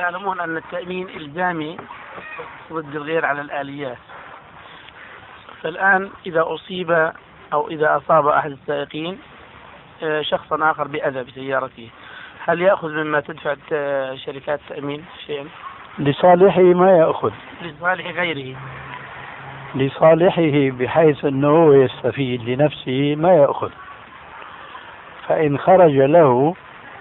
تعلمون أن التأمين إلزامي ضد الغير على الآليات. فالآن إذا أصيب أو إذا أصاب أحد السائقين شخصا آخر بأذى بسيارته، هل يأخذ مما تدفع شركات التأمين شيئا؟ لصالحه ما يأخذ، لصالح غيره. لصالحه بحيث أنه يستفيد لنفسه ما يأخذ. فإن خرج له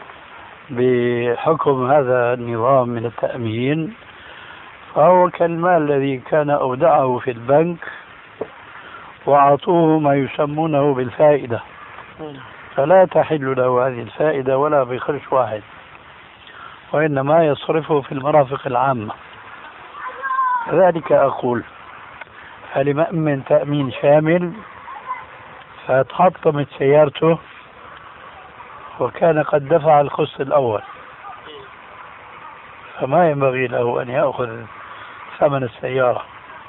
بحكم هذا النظام من التأمين فهو كالمال الذي كان أودعه في البنك وأعطوه ما يسمونه بالفائدة، فلا تحل له هذه الفائدة ولا بقرش واحد، وإنما يصرفه في المرافق العامة. كذلك أقول فلمأمن تأمين شامل فتحطمت سيارته وكان قد دفع الخص الأول، فما ينبغي له أن يأخذ ثمن السيارة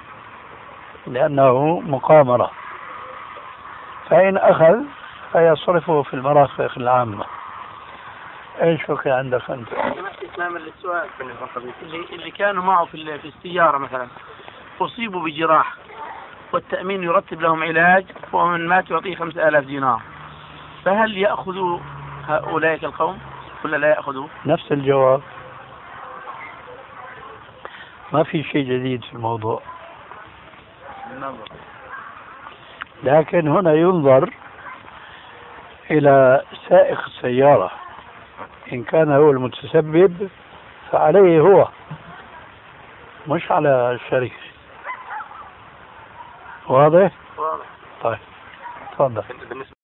لأنه مقامرة، فإن أخذ فيصرفه في المرافق العامة. ايش بقي عندك انت؟ إتماما للسؤال، اللي كانوا معه في السيارة مثلا أصيبوا بجراح والتأمين يرتب لهم علاج ومن مات يعطيه 5000 دينار، فهل يأخذوا هؤلاء القوم ولا لا يأخذوا؟ نفس الجواب، ما في شيء جديد في الموضوع، لكن هنا ينظر إلى سائق السيارة، إن كان هو المتسبب فعليه هو مش على الشركة. واضح؟ واضح. طيب تفضل.